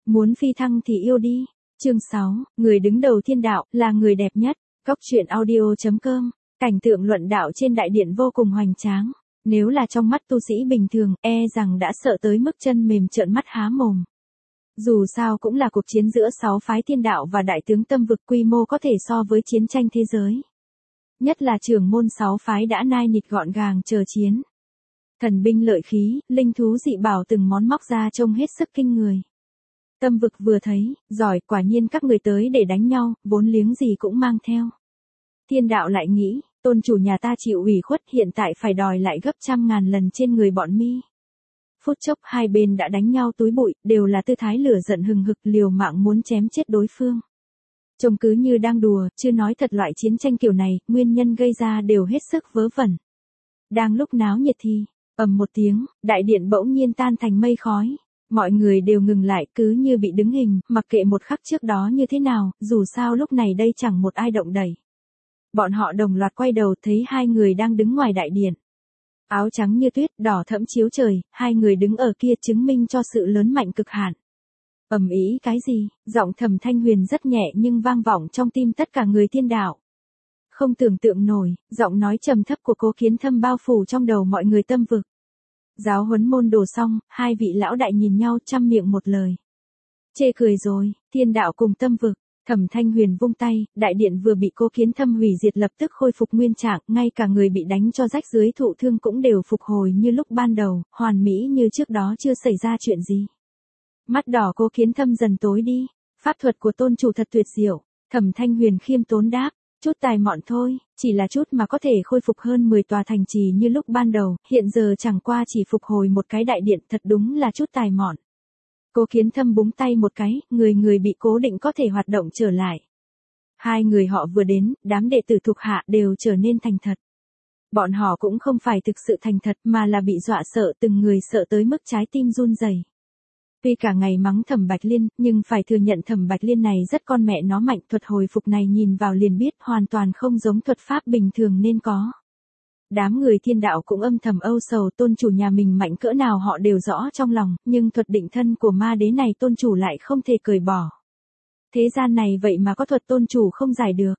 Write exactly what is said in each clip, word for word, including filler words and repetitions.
Muốn phi thăng thì yêu đi. Chương sáu, người đứng đầu thiên đạo, là người đẹp nhất. Cốc truyện audio chấm com. Cảnh tượng luận đạo trên đại điện vô cùng hoành tráng. Nếu là trong mắt tu sĩ bình thường, e rằng đã sợ tới mức chân mềm trợn mắt há mồm. Dù sao cũng là cuộc chiến giữa sáu phái thiên đạo và đại tướng tâm vực, quy mô có thể so với chiến tranh thế giới. Nhất là trưởng môn sáu phái đã nai nịt gọn gàng chờ chiến. Thần binh lợi khí, linh thú dị bảo từng món móc ra trông hết sức kinh người. Tâm vực vừa thấy, giỏi, quả nhiên các người tới để đánh nhau, vốn liếng gì cũng mang theo. Thiên đạo lại nghĩ, tôn chủ nhà ta chịu ủy khuất, hiện tại phải đòi lại gấp trăm ngàn lần trên người bọn mi. Phút chốc hai bên đã đánh nhau túi bụi, đều là tư thái lửa giận hừng hực, liều mạng muốn chém chết đối phương. Trông cứ như đang đùa, chưa nói thật, loại chiến tranh kiểu này, nguyên nhân gây ra đều hết sức vớ vẩn. Đang lúc náo nhiệt thì, ầm một tiếng, đại điện bỗng nhiên tan thành mây khói. Mọi người đều ngừng lại, cứ như bị đứng hình, mặc kệ một khắc trước đó như thế nào, dù sao lúc này đây chẳng một ai động đẩy. Bọn họ đồng loạt quay đầu, thấy hai người đang đứng ngoài đại điện. Áo trắng như tuyết, đỏ thẫm chiếu trời, hai người đứng ở kia chứng minh cho sự lớn mạnh cực hạn. Ầm ĩ cái gì? Giọng Thẩm Thanh Huyền rất nhẹ nhưng vang vọng trong tim tất cả người thiên đạo. Không tưởng tượng nổi, giọng nói trầm thấp của Cố Kiến Thâm bao phủ trong đầu mọi người tâm vực. Giáo huấn môn đồ xong, hai vị lão đại nhìn nhau trăm miệng một lời. Chê cười rồi, thiên đạo cùng tâm vực. Thẩm Thanh Huyền vung tay, đại điện vừa bị Cố Kiến Thâm hủy diệt lập tức khôi phục nguyên trạng, ngay cả người bị đánh cho rách dưới thụ thương cũng đều phục hồi như lúc ban đầu, hoàn mỹ như trước đó chưa xảy ra chuyện gì. Mắt đỏ Cố Kiến Thâm dần tối đi, pháp thuật của tôn chủ thật tuyệt diệu. Thẩm Thanh Huyền khiêm tốn đáp, chút tài mọn thôi, chỉ là chút mà có thể khôi phục hơn mười tòa thành trì như lúc ban đầu, hiện giờ chẳng qua chỉ phục hồi một cái đại điện, thật đúng là chút tài mọn. Cố Kiến Thâm búng tay một cái, người người bị cố định có thể hoạt động trở lại. Hai người họ vừa đến, đám đệ tử thuộc hạ đều trở nên thành thật. Bọn họ cũng không phải thực sự thành thật mà là bị dọa sợ, từng người sợ tới mức trái tim run rẩy. Tuy cả ngày mắng Thẩm Bạch Liên, nhưng phải thừa nhận Thẩm Bạch Liên này rất con mẹ nó mạnh, thuật hồi phục này nhìn vào liền biết hoàn toàn không giống thuật pháp bình thường nên có. Đám người thiên đạo cũng âm thầm âu sầu, tôn chủ nhà mình mạnh cỡ nào họ đều rõ trong lòng, nhưng thuật định thân của ma đế này tôn chủ lại không thể cởi bỏ. Thế gian này vậy mà có thuật tôn chủ không giải được.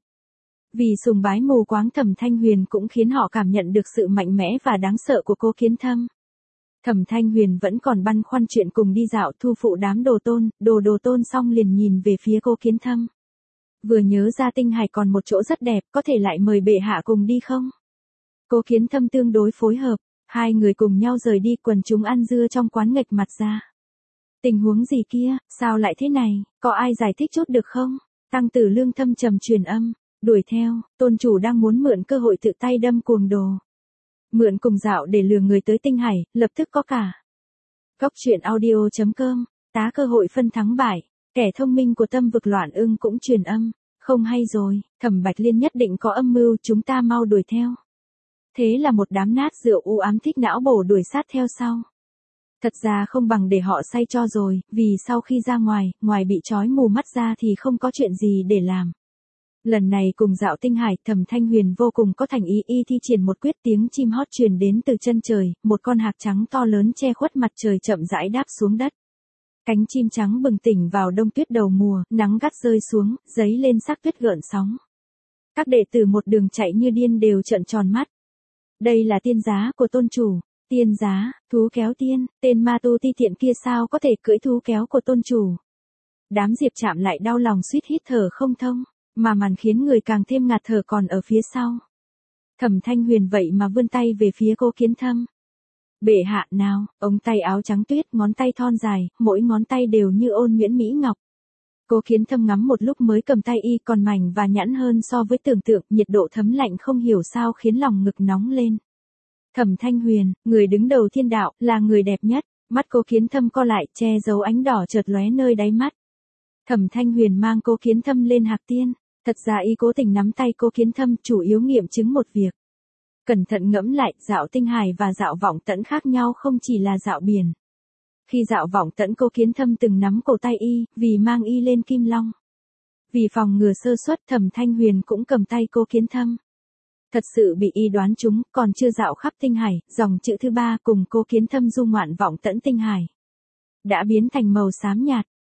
Vì sùng bái mù quáng, Thẩm Thanh Huyền cũng khiến họ cảm nhận được sự mạnh mẽ và đáng sợ của Cố Kiến Thâm. Thẩm Thanh Huyền vẫn còn băn khoăn chuyện cùng đi dạo thu phụ đám đồ tôn, đồ đồ tôn xong liền nhìn về phía Cố Kiến Thâm. Vừa nhớ ra Tinh Hải còn một chỗ rất đẹp, có thể lại mời bệ hạ cùng đi không? Cố Kiến Thâm tương đối phối hợp, hai người cùng nhau rời đi, quần chúng ăn dưa trong quán nghệch mặt ra. Tình huống gì kia, sao lại thế này, có ai giải thích chút được không? Tăng tử Lương thâm trầm truyền âm, đuổi theo, tôn chủ đang muốn mượn cơ hội tự tay đâm cuồng đồ. Mượn cùng dạo để lừa người tới Tinh Hải, lập tức có cả. Cốc truyện audio chấm com, tá cơ hội phân thắng bại, kẻ thông minh của tâm vực Loạn Ưng cũng truyền âm, không hay rồi, Thẩm Bạch Liên nhất định có âm mưu, chúng ta mau đuổi theo. Thế là một đám nát rượu u ám thích não bổ đuổi sát theo sau. Thật ra không bằng để họ say cho rồi, vì sau khi ra ngoài, ngoài bị trói mù mắt ra thì không có chuyện gì để làm. Lần này cùng dạo Tinh Hải, Thẩm Thanh Huyền vô cùng có thành ý, y thi triển một quyết, tiếng chim hót truyền đến từ chân trời, một con hạc trắng to lớn che khuất mặt trời chậm rãi đáp xuống đất. Cánh chim trắng bừng tỉnh vào đông tuyết đầu mùa, nắng gắt rơi xuống, giấy lên sắc tuyết gợn sóng. Các đệ tử một đường chạy như điên đều trợn tròn mắt. Đây là tiên giá của tôn chủ. Tiên giá, thú kéo tiên, tên ma tu ti tiện kia sao có thể cưỡi thú kéo của tôn chủ. Đám Diệp Trạm lại đau lòng suýt hít thở không thông, mà màn khiến người càng thêm ngạt thở còn ở phía sau. Thẩm Thanh Huyền vậy mà vươn tay về phía Cố Kiến Thâm. Bệ hạ nào, ống tay áo trắng tuyết, ngón tay thon dài, mỗi ngón tay đều như ôn nhuyễn mỹ ngọc. Cố Kiến Thâm ngắm một lúc mới cầm tay y, còn mảnh và nhẵn hơn so với tưởng tượng, nhiệt độ thấm lạnh không hiểu sao khiến lòng ngực nóng lên. Thẩm Thanh Huyền, người đứng đầu thiên đạo, là người đẹp nhất. Mắt Cố Kiến Thâm co lại, che giấu ánh đỏ chợt lóe nơi đáy mắt. Thẩm Thanh Huyền mang Cố Kiến Thâm lên hạc tiên. Thật ra y cố tình nắm tay Cố Kiến Thâm, chủ yếu nghiệm chứng một việc. Cẩn thận ngẫm lại, dạo Tinh Hải và dạo Vọng Tẫn khác nhau không chỉ là dạo biển. Khi dạo Vọng Tẫn, Cố Kiến Thâm từng nắm cổ tay y, vì mang y lên Kim Long. Vì phòng ngừa sơ suất, Thẩm Thanh Huyền cũng cầm tay Cố Kiến Thâm. Thật sự bị y đoán trúng, còn chưa dạo khắp Tinh Hải, dòng chữ thứ ba cùng Cố Kiến Thâm du ngoạn Vọng Tẫn Tinh Hải đã biến thành màu xám nhạt.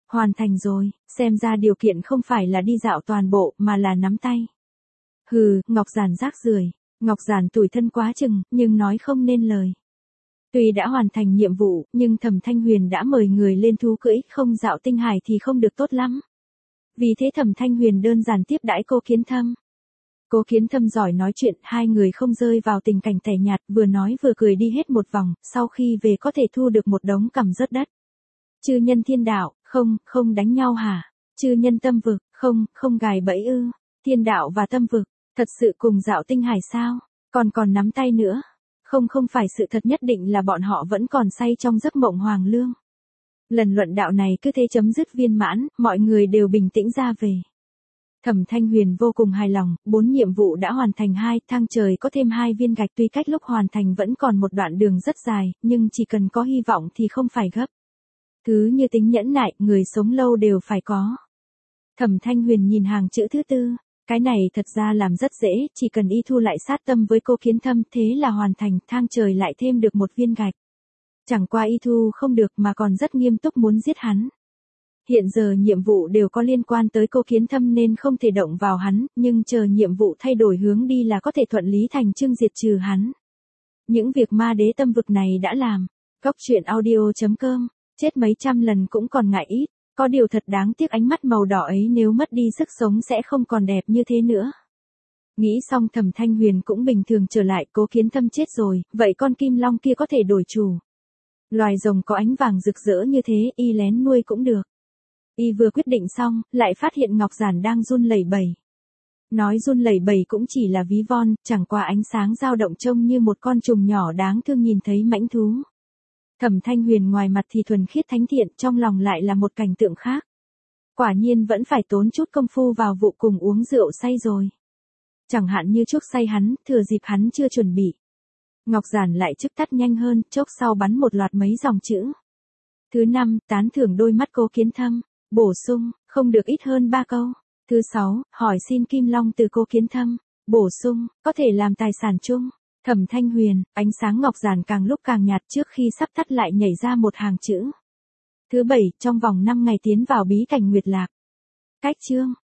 Hoàn thành rồi, xem ra điều kiện không phải là đi dạo toàn bộ mà là nắm tay. Hừ, Ngọc Giản rác rưởi. Ngọc Giản tủi thân quá chừng, nhưng nói không nên lời. Tuy đã hoàn thành nhiệm vụ, nhưng Thẩm Thanh Huyền đã mời người lên thú cưỡi, không dạo tinh hải thì không được tốt lắm. Vì thế Thẩm Thanh Huyền đơn giản tiếp đãi Cố Kiến Thâm. Cố Kiến Thâm giỏi nói chuyện, hai người không rơi vào tình cảnh tẻ nhạt, vừa nói vừa cười đi hết một vòng, sau khi về có thể thu được một đống cằm rớt đất. Chư nhân thiên đạo, không, không đánh nhau hả? Chư nhân tâm vực, không, không gài bẫy ư? Thiên đạo và tâm vực, thật sự cùng dạo tinh hải sao? Còn còn nắm tay nữa? Không không phải sự thật, nhất định là bọn họ vẫn còn say trong giấc mộng hoàng lương. Lần luận đạo này cứ thế chấm dứt viên mãn, mọi người đều bình tĩnh ra về. Thẩm Thanh Huyền vô cùng hài lòng, bốn nhiệm vụ đã hoàn thành hai, thang trời có thêm hai viên gạch, tuy cách lúc hoàn thành vẫn còn một đoạn đường rất dài, nhưng chỉ cần có hy vọng thì không phải gấp. Thứ như tính nhẫn nại, người sống lâu đều phải có. Thẩm Thanh Huyền nhìn hàng chữ thứ tư, cái này thật ra làm rất dễ, chỉ cần y thu lại sát tâm với Cố Kiến Thâm, thế là hoàn thành, thang trời lại thêm được một viên gạch. Chẳng qua y thu không được mà còn rất nghiêm túc muốn giết hắn. Hiện giờ nhiệm vụ đều có liên quan tới Cố Kiến Thâm nên không thể động vào hắn, nhưng chờ nhiệm vụ thay đổi hướng đi là có thể thuận lý thành chương diệt trừ hắn. Những việc ma đế tâm vực này đã làm. Góc truyện audio chấm com, chết mấy trăm lần cũng còn ngại ít, có điều thật đáng tiếc ánh mắt màu đỏ ấy nếu mất đi sức sống sẽ không còn đẹp như thế nữa. Nghĩ xong Thẩm Thanh Huyền cũng bình thường trở lại, Cố Kiến Thâm chết rồi, vậy con kim long kia có thể đổi chủ. Loài rồng có ánh vàng rực rỡ như thế, y lén nuôi cũng được. Y vừa quyết định xong, lại phát hiện Ngọc Giản đang run lẩy bẩy. Nói run lẩy bẩy cũng chỉ là ví von, chẳng qua ánh sáng dao động trông như một con trùng nhỏ đáng thương nhìn thấy mãnh thú. Thẩm Thanh Huyền ngoài mặt thì thuần khiết thánh thiện, trong lòng lại là một cảnh tượng khác. Quả nhiên vẫn phải tốn chút công phu vào vụ cùng uống rượu say rồi. Chẳng hạn như chuốc say hắn, thừa dịp hắn chưa chuẩn bị. Ngọc Giản lại chức tắt nhanh hơn, chốc sau bắn một loạt mấy dòng chữ. Thứ năm, tán thưởng đôi mắt Cố Kiến Thâm. Bổ sung, không được ít hơn ba câu. Thứ sáu, hỏi xin Kim Long từ Cố Kiến Thâm. Bổ sung, có thể làm tài sản chung. Thẩm Thanh Huyền, ánh sáng Ngọc Giản càng lúc càng nhạt, trước khi sắp tắt lại nhảy ra một hàng chữ. Thứ bảy, trong vòng năm ngày tiến vào bí cảnh Nguyệt Lạc. Cách chương.